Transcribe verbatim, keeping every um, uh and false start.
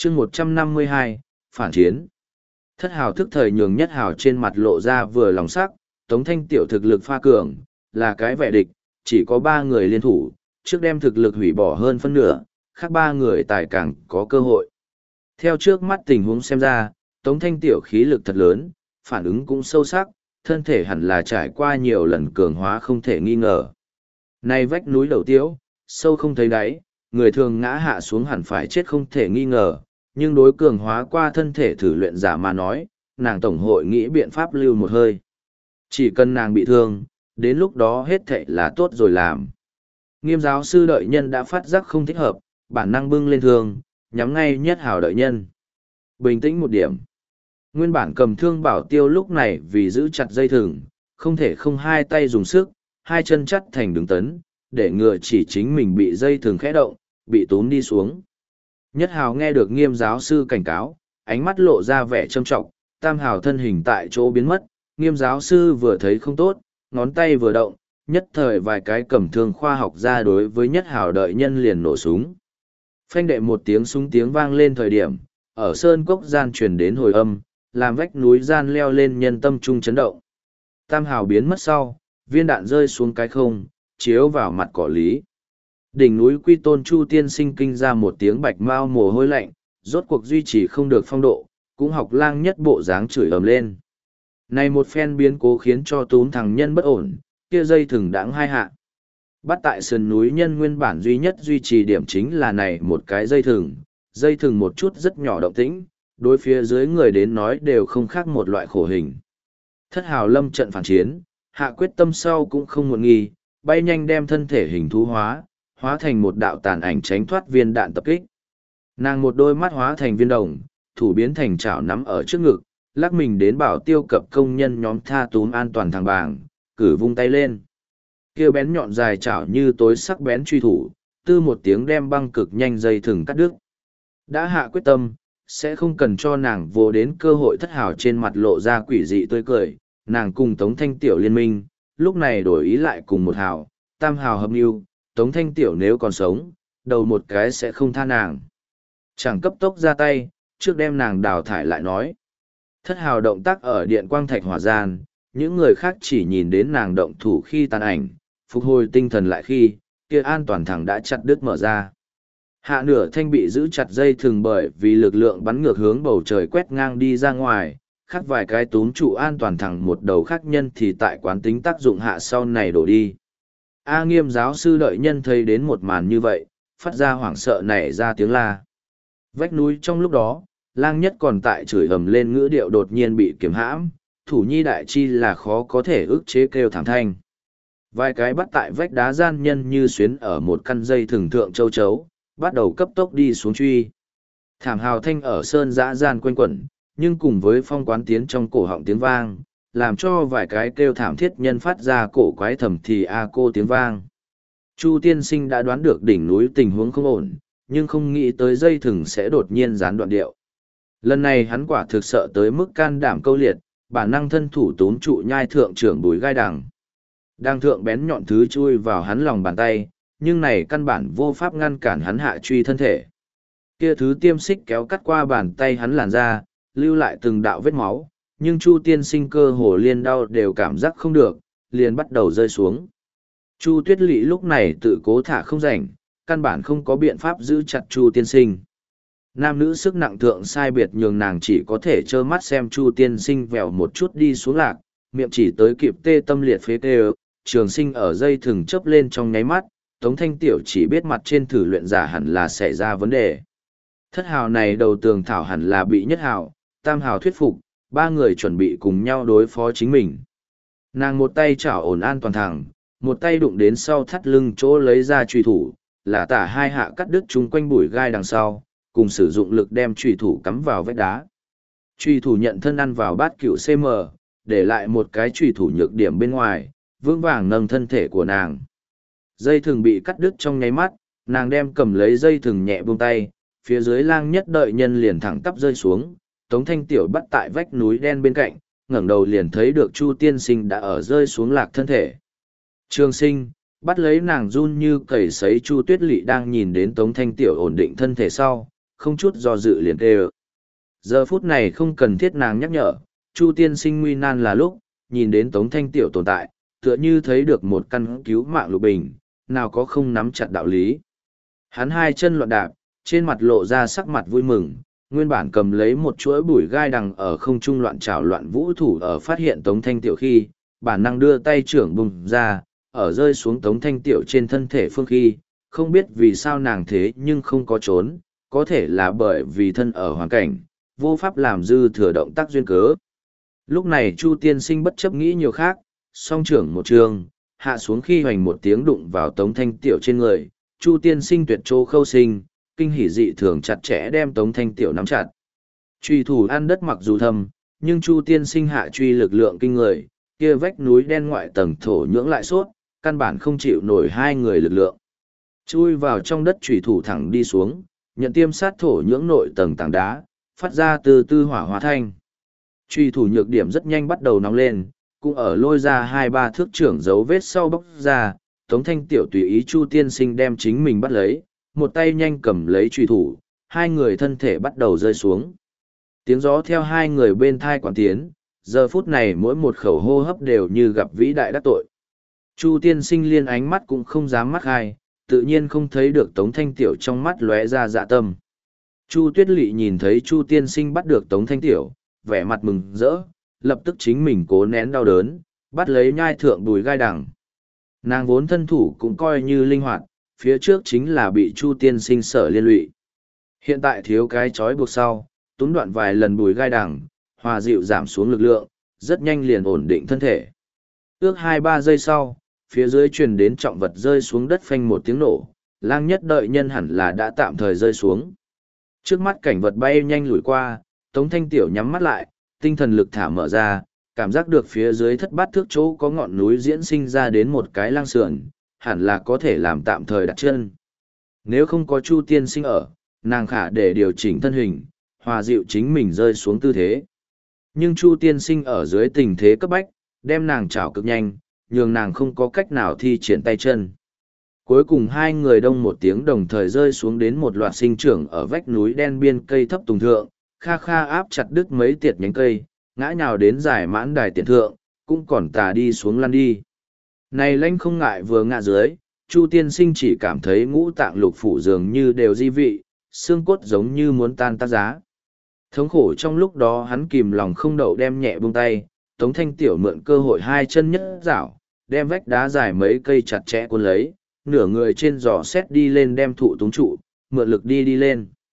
chương một trăm năm mươi hai, phản chiến. Thất hào thức thời nhường nhất hào trên mặt lộ ra vừa lòng sắc, Tống Thanh Tiểu thực lực pha cường, là cái vẻ địch, chỉ có ba người liên thủ, trước đem thực lực hủy bỏ hơn phân nửa, khác ba người tài càng có cơ hội. Theo trước mắt tình huống xem ra, Tống Thanh Tiểu khí lực thật lớn, phản ứng cũng sâu sắc, thân thể hẳn là trải qua nhiều lần cường hóa không thể nghi ngờ. Nay vách núi đầu tiếu, sâu không thấy đáy, người thường ngã hạ xuống hẳn phải chết không thể nghi ngờ, nhưng đối cường hóa qua thân thể thử luyện giả mà nói, nàng tổng hội nghĩ biện pháp lưu một hơi. Chỉ cần nàng bị thương, đến lúc đó hết thệ là tốt rồi làm. Nghiêm giáo sư đợi nhân đã phát giác không thích hợp, bản năng bưng lên thương, nhắm ngay nhất hào đợi nhân. Bình tĩnh một điểm. Nguyên bản cầm thương bảo tiêu lúc này vì giữ chặt dây thừng, không thể không hai tay dùng sức, hai chân chắt thành đường tấn, để ngừa chỉ chính mình bị dây thừng khẽ động, bị tốn đi xuống. Nhất hào nghe được nghiêm giáo sư cảnh cáo, ánh mắt lộ ra vẻ trâm trọng, tam hào thân hình tại chỗ biến mất, nghiêm giáo sư vừa thấy không tốt, ngón tay vừa động, nhất thời vài cái cầm thương khoa học ra đối với nhất hào đợi nhân liền nổ súng. Phanh đệ một tiếng súng tiếng vang lên thời điểm, ở sơn cốc gian truyền đến hồi âm, làm vách núi gian leo lên nhân tâm trung chấn động. Tam hào biến mất sau, viên đạn rơi xuống cái không, chiếu vào mặt cỏ lý. Đỉnh núi Quy Tôn Chu tiên sinh kinh ra một tiếng bạch mau mồ hôi lạnh, rốt cuộc duy trì không được phong độ, cũng học lang nhất bộ dáng chửi ầm lên. Này một phen biến cố khiến cho túm thằng nhân bất ổn, kia dây thừng đãng hai hạ. Bắt tại sườn núi nhân nguyên bản duy nhất duy trì điểm chính là này một cái dây thừng, dây thừng một chút rất nhỏ động tĩnh, đối phía dưới người đến nói đều không khác một loại khổ hình. Thất hào lâm trận phản chiến, hạ quyết tâm sau cũng không muộn nghi, bay nhanh đem thân thể hình thú hóa, hóa thành một đạo tàn ảnh tránh thoát viên đạn tập kích. Nàng một đôi mắt hóa thành viên đồng, thủ biến thành chảo nắm ở trước ngực, lắc mình đến bảo tiêu cập công nhân nhóm tha túm an toàn thằng bảng, cử vung tay lên. Kêu bén nhọn dài chảo như tối sắc bén truy thủ, tư một tiếng đem băng cực nhanh dây thừng cắt đứt. Đã hạ quyết tâm, sẽ không cần cho nàng vô đến cơ hội. Thất hào trên mặt lộ ra quỷ dị tươi cười, nàng cùng Tống Thanh Tiểu liên minh, lúc này đổi ý lại cùng một hào, tam hào hợp mưu, Tống Thanh Tiểu nếu còn sống, đầu một cái sẽ không tha nàng. Chẳng cấp tốc ra tay, trước đem nàng đào thải lại nói. Thất hào động tác ở điện quang thạch hỏa gian, những người khác chỉ nhìn đến nàng động thủ khi tàn ảnh, phục hồi tinh thần lại khi, kia an toàn thẳng đã chặt đứt mở ra. Hạ nửa thanh bị giữ chặt dây thừng bởi vì lực lượng bắn ngược hướng bầu trời quét ngang đi ra ngoài, khác vài cái túm trụ an toàn thẳng một đầu khác nhân thì tại quán tính tác dụng hạ sau này đổ đi. A Nghiêm giáo sư đợi nhân thấy đến một màn như vậy, phát ra hoảng sợ nảy ra tiếng la. Vách núi trong lúc đó, lang nhất còn tại chửi ầm lên ngữ điệu đột nhiên bị kiềm hãm, thủ nhi đại chi là khó có thể ức chế kêu thảm thanh. Vài cái bắt tại vách đá gian nhân như xuyến ở một căn dây thường thượng châu chấu, bắt đầu cấp tốc đi xuống truy. Thảm hào thanh ở sơn dã gian quanh quẩn, nhưng cùng với phong quán tiến trong cổ họng tiếng vang, làm cho vài cái kêu thảm thiết nhân phát ra cổ quái thầm thì a cô tiếng vang. Chu tiên sinh đã đoán được đỉnh núi tình huống không ổn, nhưng không nghĩ tới dây thừng sẽ đột nhiên gián đoạn điệu. Lần này hắn quả thực sợ tới mức can đảm câu liệt, bản năng thân thủ tốn trụ nhai thượng trưởng bùi gai đằng. Đang thượng bén nhọn thứ chui vào hắn lòng bàn tay, nhưng này căn bản vô pháp ngăn cản hắn hạ truy thân thể. Kia thứ tiêm xích kéo cắt qua bàn tay hắn làn ra, lưu lại từng đạo vết máu, nhưng Chu tiên sinh cơ hồ liên đau đều cảm giác không được, liền bắt đầu rơi xuống. Chu Tuyết Lệ lúc này tự cố thả không rảnh, căn bản không có biện pháp giữ chặt Chu tiên sinh. Nam nữ sức nặng thượng sai biệt nhường nàng chỉ có thể trơ mắt xem Chu tiên sinh vèo một chút đi xuống lạc, miệng chỉ tới kịp tê tâm liệt phế tê ơ, trường sinh ở dây thừng chớp lên trong nháy mắt, Tống Thanh Tiểu chỉ biết mặt trên thử luyện giả hẳn là xảy ra vấn đề. Thất hào này đầu tường thảo hẳn là bị nhất hào, tam hào thuyết phục, ba người chuẩn bị cùng nhau đối phó chính mình. Nàng một tay chảo ổn an toàn thẳng, một tay đụng đến sau thắt lưng chỗ lấy ra truy thủ, là tả hai hạ cắt đứt chung quanh bụi gai đằng sau, cùng sử dụng lực đem truy thủ cắm vào vách đá. Truy thủ nhận thân ăn vào bát cựu xê em, để lại một cái truy thủ nhược điểm bên ngoài, vững vàng nâng thân thể của nàng. Dây thừng bị cắt đứt trong nháy mắt, nàng đem cầm lấy dây thừng nhẹ buông tay, phía dưới lang nhất đợi nhân liền thẳng tắp rơi xuống, Tống Thanh Tiểu bắt tại vách núi đen bên cạnh, ngẩng đầu liền thấy được Chu tiên sinh đã ở rơi xuống lạc thân thể. Trường sinh, bắt lấy nàng run như cầy sấy. Chu Tuyết Lệ đang nhìn đến Tống Thanh Tiểu ổn định thân thể sau, không chút do dự liền kêu. Giờ phút này không cần thiết nàng nhắc nhở, Chu tiên sinh nguy nan là lúc, nhìn đến Tống Thanh Tiểu tồn tại, tựa như thấy được một căn cứu mạng lục bình, nào có không nắm chặt đạo lý. Hắn hai chân loạn đạp, trên mặt lộ ra sắc mặt vui mừng, nguyên bản cầm lấy một chuỗi bùi gai đằng ở không trung loạn trảo loạn vũ thủ ở phát hiện Tống Thanh Tiểu khi, bản năng đưa tay trưởng bùng ra, ở rơi xuống Tống Thanh Tiểu trên thân thể phương khi, không biết vì sao nàng thế nhưng không có trốn, có thể là bởi vì thân ở hoàn cảnh, vô pháp làm dư thừa động tác duyên cớ. Lúc này Chu tiên sinh bất chấp nghĩ nhiều khác, song trưởng một trường, hạ xuống khi hoành một tiếng đụng vào Tống Thanh Tiểu trên người, Chu tiên sinh tuyệt trô khâu sinh, kinh hỉ dị thường chặt chẽ đem Tống Thanh Tiểu nắm chặt. Truy thủ ăn đất mặc dù thâm, nhưng Chu tiên sinh hạ truy lực lượng kinh người, kia vách núi đen ngoại tầng thổ nhưỡng lại suốt, căn bản không chịu nổi hai người lực lượng. Chui vào trong đất truy thủ thẳng đi xuống, nhận tiêm sát thổ nhưỡng nội tầng tảng đá, phát ra từ tư hỏa hóa thanh. Truy thủ nhược điểm rất nhanh bắt đầu nóng lên, cũng ở lôi ra hai ba thước trưởng dấu vết sau bóc ra, Tống Thanh Tiểu tùy ý Chu tiên sinh đem chính mình bắt lấy, một tay nhanh cầm lấy truy thủ, hai người thân thể bắt đầu rơi xuống. Tiếng gió theo hai người bên thai quản tiến, giờ phút này mỗi một khẩu hô hấp đều như gặp vĩ đại đắc tội. Chu tiên sinh liên ánh mắt cũng không dám mắt hai, tự nhiên không thấy được Tống Thanh Tiểu trong mắt lóe ra dạ tâm. Chu Tuyết Lệ nhìn thấy Chu tiên sinh bắt được Tống Thanh Tiểu, vẻ mặt mừng rỡ, lập tức chính mình cố nén đau đớn, bắt lấy nhai thượng đùi gai đằng. Nàng vốn thân thủ cũng coi như linh hoạt, phía trước chính là bị Chu tiên sinh sở liên lụy. Hiện tại thiếu cái chói buộc sau, túm đoạn vài lần bùi gai đằng, hòa dịu giảm xuống lực lượng, rất nhanh liền ổn định thân thể. Ước hai ba giây sau, phía dưới truyền đến trọng vật rơi xuống đất phanh một tiếng nổ, lang nhất đợi nhân hẳn là đã tạm thời rơi xuống. Trước mắt cảnh vật bay nhanh lùi qua, Tống Thanh Tiểu nhắm mắt lại, tinh thần lực thả mở ra, cảm giác được phía dưới thất bát thước chỗ có ngọn núi diễn sinh ra đến một cái lang sườn, hẳn là có thể làm tạm thời đặt chân. Nếu không có Chu tiên sinh ở, nàng khả để điều chỉnh thân hình, hòa dịu chính mình rơi xuống tư thế. Nhưng Chu tiên sinh ở dưới tình thế cấp bách, đem nàng chảo cực nhanh, nhường nàng không có cách nào thi triển tay chân. Cuối cùng hai người đông một tiếng đồng thời rơi xuống đến một loạt sinh trưởng ở vách núi đen biên cây thấp tùng thượng, kha kha áp chặt đứt mấy tiệt nhánh cây, ngã nhào đến giải mãn đài tiền thượng, cũng còn tà đi xuống lăn đi. Này lanh không ngại vừa ngã dưới, Chu tiên sinh chỉ cảm thấy ngũ tạng lục phủ dường như đều di vị, xương cốt giống như muốn tan tác giá. Thống khổ trong lúc đó hắn kìm lòng không đậu đem nhẹ buông tay, Tống Thanh Tiểu mượn cơ hội hai chân nhất dảo, đem vách đá dài mấy cây chặt chẽ cuốn lấy, nửa người trên giò xét đi lên đem thụ túng trụ, mượn lực đi đi lên.